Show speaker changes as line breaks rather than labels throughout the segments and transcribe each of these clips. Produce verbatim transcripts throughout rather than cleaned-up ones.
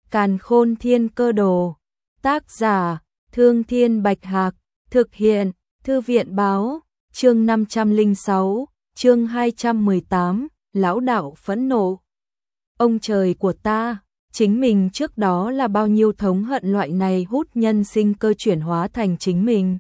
Càn Khôn Thiên Cơ Đồ. Tác giả: Thương Thiên Bạch Hạc. Thực hiện: Thư viện Báo. Chương năm trăm lẻ sáu, chương hai trăm mười tám, lão đạo phẫn nộ. Ông trời của ta, chính mình trước đó là bao nhiêu thống hận loại này hút nhân sinh cơ chuyển hóa thành chính mình.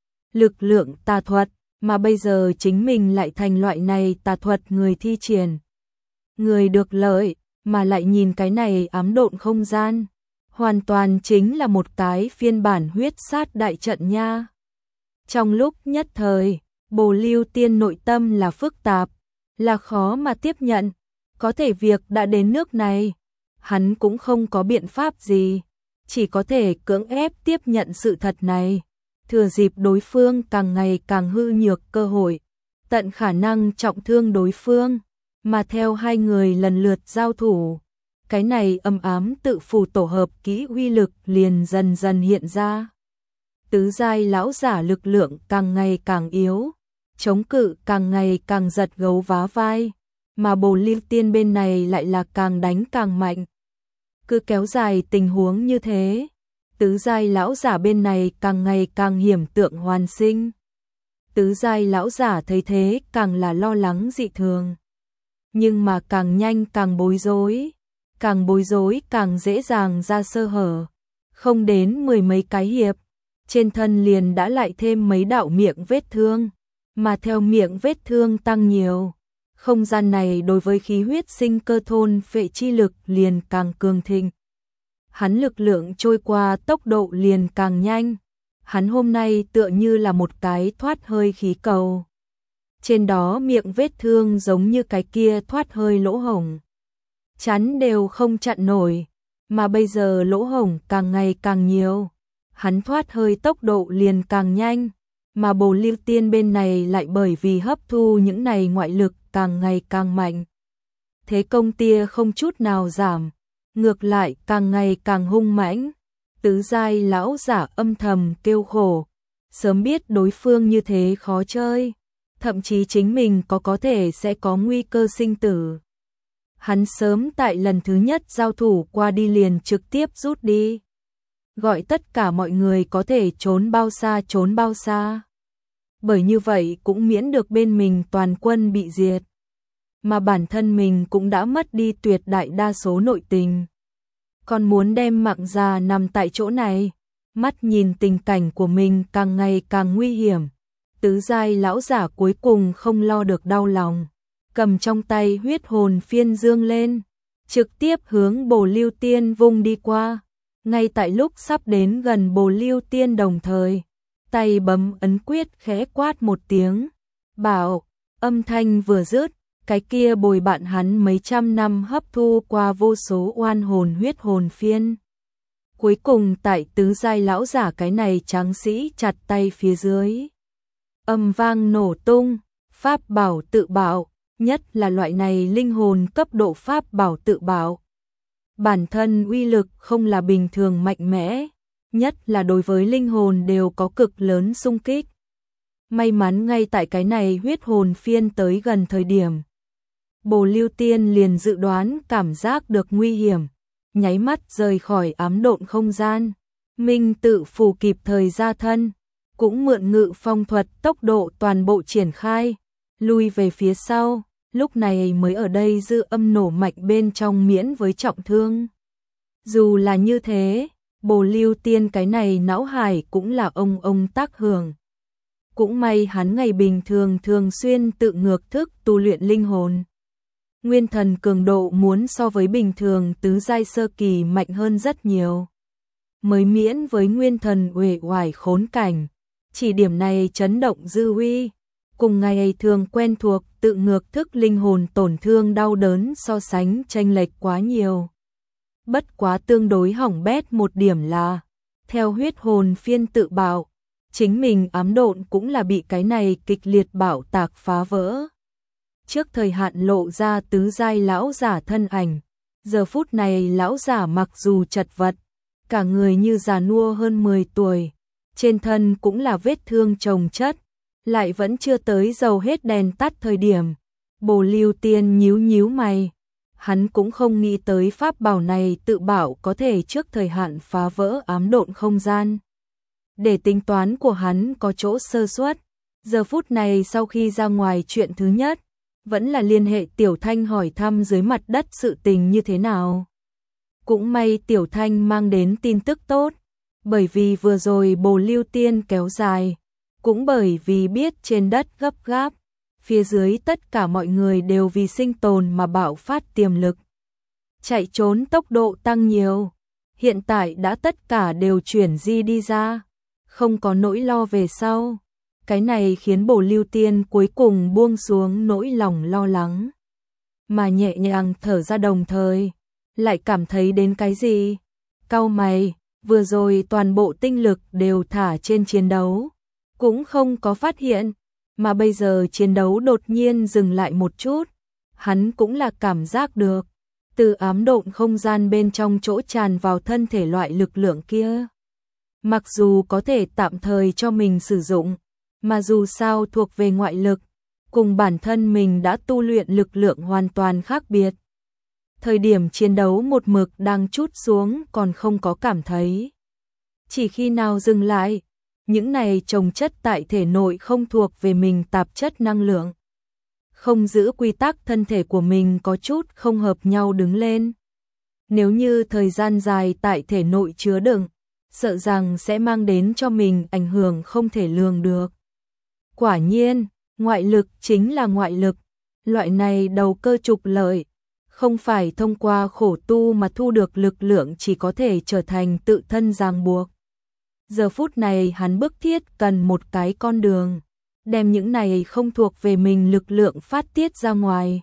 Lực lượng tà thuật, mà bây giờ chính mình lại thành loại này tà thuật người thi triển. Người được lợi, mà lại nhìn cái này ám độn không gian. Hoàn toàn chính là một cái phiên bản huyết sát đại trận nha. Trong lúc nhất thời, Bồ Lưu Tiên nội tâm là phức tạp, là khó mà tiếp nhận. Có thể việc đã đến nước này, hắn cũng không có biện pháp gì, chỉ có thể cưỡng ép tiếp nhận sự thật này, thừa dịp đối phương càng ngày càng hư nhược cơ hội, tận khả năng trọng thương đối phương, mà theo hai người lần lượt giao thủ, cái này âm ám tự phù tổ hợp kỹ uy lực liền dần dần hiện ra. Tứ giai lão giả lực lượng càng ngày càng yếu, chống cự càng ngày càng giật gấu vá vai, mà Bồ Lưu Tiên bên này lại là càng đánh càng mạnh. Cứ kéo dài tình huống như thế, tứ giai lão giả bên này càng ngày càng hiểm tượng hoàn sinh. Tứ giai lão giả thấy thế càng là lo lắng dị thường, nhưng mà càng nhanh càng bối rối, càng bối rối càng dễ dàng ra sơ hở. Không đến mười mấy cái hiệp, trên thân liền đã lại thêm mấy đạo miệng vết thương, mà theo miệng vết thương tăng nhiều, không gian này đối với khí huyết sinh cơ thôn phệ chi lực liền càng cường thịnh. Hắn lực lượng trôi qua tốc độ liền càng nhanh, hắn hôm nay tựa như là một cái thoát hơi khí cầu. Trên đó miệng vết thương giống như cái kia thoát hơi lỗ hổng, chắn đều không chặn nổi, mà bây giờ lỗ hổng càng ngày càng nhiều, hắn thoát hơi tốc độ liền càng nhanh, mà Bồ Lưu Tiên bên này lại bởi vì hấp thu những này ngoại lực càng ngày càng mạnh. Thế công tia không chút nào giảm, ngược lại càng ngày càng hung mãnh. Tứ giai lão giả âm thầm kêu khổ, sớm biết đối phương như thế khó chơi, thậm chí chính mình có có thể sẽ có nguy cơ sinh tử. Hắn sớm tại lần thứ nhất giao thủ qua đi liền trực tiếp rút đi, gọi tất cả mọi người có thể trốn bao xa trốn bao xa. Bởi như vậy cũng miễn được bên mình toàn quân bị diệt, mà bản thân mình cũng đã mất đi tuyệt đại đa số nội tình. Còn muốn đem mạng già nằm tại chỗ này, mắt nhìn tình cảnh của mình càng ngày càng nguy hiểm. Tứ giai lão giả cuối cùng không lo được đau lòng, cầm trong tay huyết hồn phiên dương lên, trực tiếp hướng Bồ Lưu Tiên vung đi qua. Ngay tại lúc sắp đến gần Bồ Lưu Tiên đồng thời, tay bấm ấn quyết khẽ quát một tiếng, bảo, âm thanh vừa dứt, cái kia bồi bạn hắn mấy trăm năm hấp thu qua vô số oan hồn huyết hồn phiên. Cuối cùng tại tứ giai lão giả cái này tráng sĩ chặt tay phía dưới, âm vang nổ tung, pháp bảo tự bạo, nhất là loại này linh hồn cấp độ pháp bảo tự bạo. Bản thân uy lực không là bình thường mạnh mẽ, nhất là đối với linh hồn đều có cực lớn xung kích. May mắn ngay tại cái này huyết hồn phiên tới gần thời điểm, Bồ Lưu Tiên liền dự đoán cảm giác được nguy hiểm, nháy mắt rời khỏi ám độn không gian. Minh tự phù kịp thời ra thân, cũng mượn ngự phong thuật tốc độ toàn bộ triển khai, lui về phía sau, lúc này mới ở đây dư âm nổ mạch bên trong miễn với trọng thương. Dù là như thế, Bồ Lưu Tiên cái này não hải cũng là ông ông tác hưởng. Cũng may hắn ngày bình thường thường xuyên tự ngược thức tu luyện linh hồn. Nguyên thần cường độ muốn so với bình thường tứ giai sơ kỳ mạnh hơn rất nhiều, mới miễn với nguyên thần uể oải khốn cảnh. Chỉ điểm này chấn động dư uy, cùng ngày thường quen thuộc tự ngược thức linh hồn tổn thương đau đớn so sánh chênh lệch quá nhiều. Bất quá tương đối hỏng bét một điểm là, theo huyết hồn phiên tự bạo, chính mình ám độn cũng là bị cái này kịch liệt bạo tạc phá vỡ. Trước thời hạn lộ ra tứ giai lão giả thân ảnh, giờ phút này lão giả mặc dù chật vật, cả người như già nua hơn mười tuổi, trên thân cũng là vết thương chồng chất, lại vẫn chưa tới dầu hết đèn tắt thời điểm. Bồ Lưu Tiên nhíu nhíu mày, Hắn cũng không nghĩ tới pháp bảo này tự bảo có thể trước thời hạn phá vỡ ám độn không gian. Để tính toán của hắn có chỗ sơ suất, giờ phút này sau khi ra ngoài chuyện thứ nhất, vẫn là liên hệ Tiểu Thanh hỏi thăm dưới mặt đất sự tình như thế nào. Cũng may Tiểu Thanh mang đến tin tức tốt, bởi vì vừa rồi Bồ Lưu Tiên kéo dài, cũng bởi vì biết trên đất gấp gáp, phía dưới tất cả mọi người đều vì sinh tồn mà bạo phát tiềm lực. Chạy trốn tốc độ tăng nhiều, hiện tại đã tất cả đều chuyển di đi ra, không có nỗi lo về sau. Cái này khiến Bồ Lưu Tiên cuối cùng buông xuống nỗi lòng lo lắng, mà nhẹ nhàng thở ra, đồng thời lại cảm thấy đến cái gì. Cau mày, vừa rồi toàn bộ tinh lực đều thả trên chiến đấu, cũng không có phát hiện, mà bây giờ chiến đấu đột nhiên dừng lại một chút, hắn cũng là cảm giác được, từ ám độn không gian bên trong chỗ tràn vào thân thể loại lực lượng kia. Mặc dù có thể tạm thời cho mình sử dụng, mà dù sao thuộc về ngoại lực, cùng bản thân mình đã tu luyện lực lượng hoàn toàn khác biệt. Thời điểm chiến đấu một mực đang trút xuống còn không có cảm thấy. Chỉ khi nào dừng lại, những này chồng chất tại thể nội không thuộc về mình tạp chất năng lượng, không giữ quy tắc thân thể của mình có chút không hợp nhau đứng lên. Nếu như thời gian dài tại thể nội chứa đựng, sợ rằng sẽ mang đến cho mình ảnh hưởng không thể lường được. Quả nhiên, ngoại lực chính là ngoại lực, loại này đầu cơ trục lợi, không phải thông qua khổ tu mà thu được lực lượng, chỉ có thể trở thành tự thân ràng buộc. Giờ phút này hắn bức thiết cần một cái con đường, đem những này không thuộc về mình lực lượng phát tiết ra ngoài.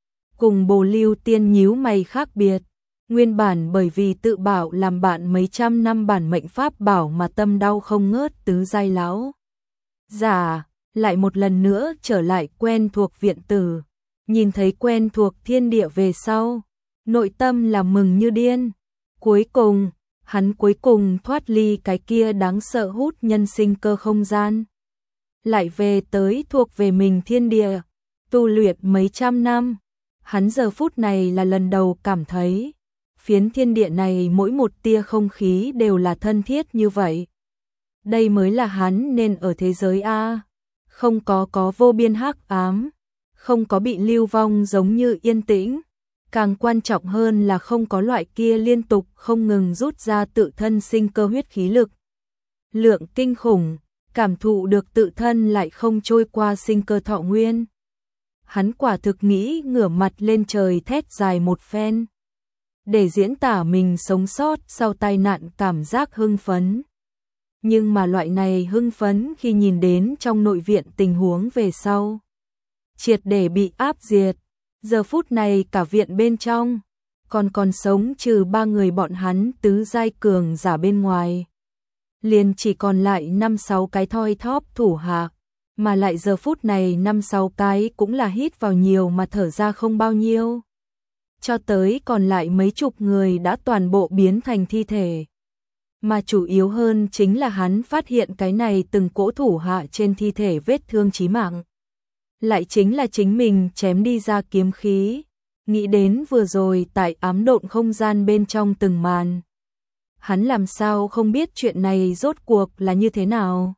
Cùng Bồ Lưu Tiên nhíu mày khác biệt, nguyên bản bởi vì tự bảo làm bạn mấy trăm năm bản mệnh pháp bảo mà tâm đau không ngớt tứ giai lão giả, lại một lần nữa trở lại quen thuộc viện tử, nhìn thấy quen thuộc thiên địa về sau, nội tâm là mừng như điên. Cuối cùng, hắn cuối cùng thoát ly cái kia đáng sợ hút nhân sinh cơ không gian, lại về tới thuộc về mình thiên địa, tu luyện mấy trăm năm, hắn giờ phút này là lần đầu cảm thấy, phiến thiên địa này mỗi một tia không khí đều là thân thiết như vậy. Đây mới là hắn nên ở thế giới A, không có có vô biên hắc ám, không có bị lưu vong giống như yên tĩnh, càng quan trọng hơn là không có loại kia liên tục không ngừng rút ra tự thân sinh cơ huyết khí lực. Lượng kinh khủng, cảm thụ được tự thân lại không trôi qua sinh cơ thọ nguyên. Hắn quả thực nghĩ ngửa mặt lên trời thét dài một phen, để diễn tả mình sống sót sau tai nạn cảm giác hưng phấn. Nhưng mà loại này hưng phấn khi nhìn đến trong nội viện tình huống về sau, triệt để bị áp diệt. Giờ phút này cả viện bên trong, còn còn sống trừ ba người bọn hắn tứ giai cường giả bên ngoài, liền chỉ còn lại năm sáu cái thoi thóp thủ hạ, mà lại giờ phút này năm sáu cái cũng là hít vào nhiều mà thở ra không bao nhiêu. Cho tới còn lại mấy chục người đã toàn bộ biến thành thi thể. Mà chủ yếu hơn chính là hắn phát hiện cái này từng cỗ thủ hạ trên thi thể vết thương chí mạng, lại chính là chính mình chém đi ra kiếm khí. Nghĩ đến vừa rồi tại ám độn không gian bên trong từng màn, hắn làm sao không biết chuyện này rốt cuộc là như thế nào.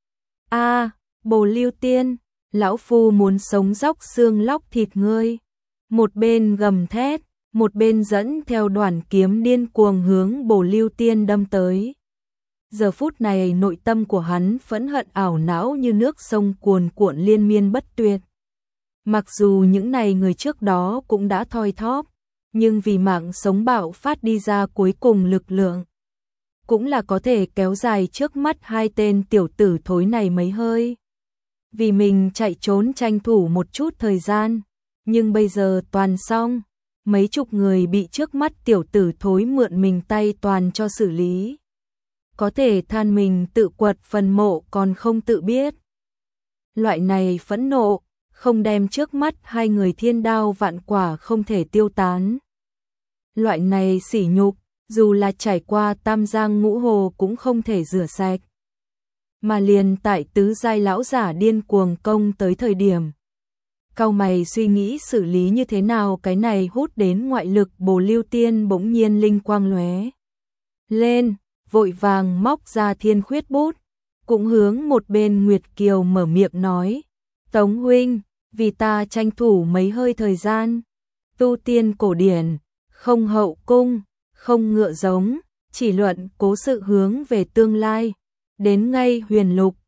A, à, Bồ Lưu Tiên, lão phu muốn sống róc xương lóc thịt ngươi. Một bên gầm thét, một bên dẫn theo đoàn kiếm điên cuồng hướng Bồ Lưu Tiên đâm tới. Giờ phút này nội tâm của hắn phẫn hận ảo não như nước sông cuồn cuộn liên miên bất tuyệt. Mặc dù những này người trước đó cũng đã thoi thóp, nhưng vì mạng sống bạo phát đi ra cuối cùng lực lượng, cũng là có thể kéo dài trước mắt hai tên tiểu tử thối này mấy hơi. Vì mình chạy trốn tranh thủ một chút thời gian, nhưng bây giờ toàn xong, mấy chục người bị trước mắt tiểu tử thối mượn mình tay toàn cho xử lý. Có thể than mình tự quật phần mộ còn không tự biết. Loại này phẫn nộ, không đem trước mắt hai người thiên đao vạn quả không thể tiêu tán. Loại này sỉ nhục, dù là trải qua tam giang ngũ hồ cũng không thể rửa sạch. Mà liền tại tứ giai lão giả điên cuồng công tới thời điểm, cau mày suy nghĩ xử lý như thế nào cái này hút đến ngoại lực. Bồ Lưu Tiên bỗng nhiên linh quang lóe lên, vội vàng móc ra thiên khuyết bút, cũng hướng một bên Nguyệt Kiều mở miệng nói, Tống huynh, vì ta tranh thủ mấy hơi thời gian, tu tiên cổ điển, không hậu cung, không ngựa giống, chỉ luận cố sự hướng về tương lai, đến ngay huyền lục,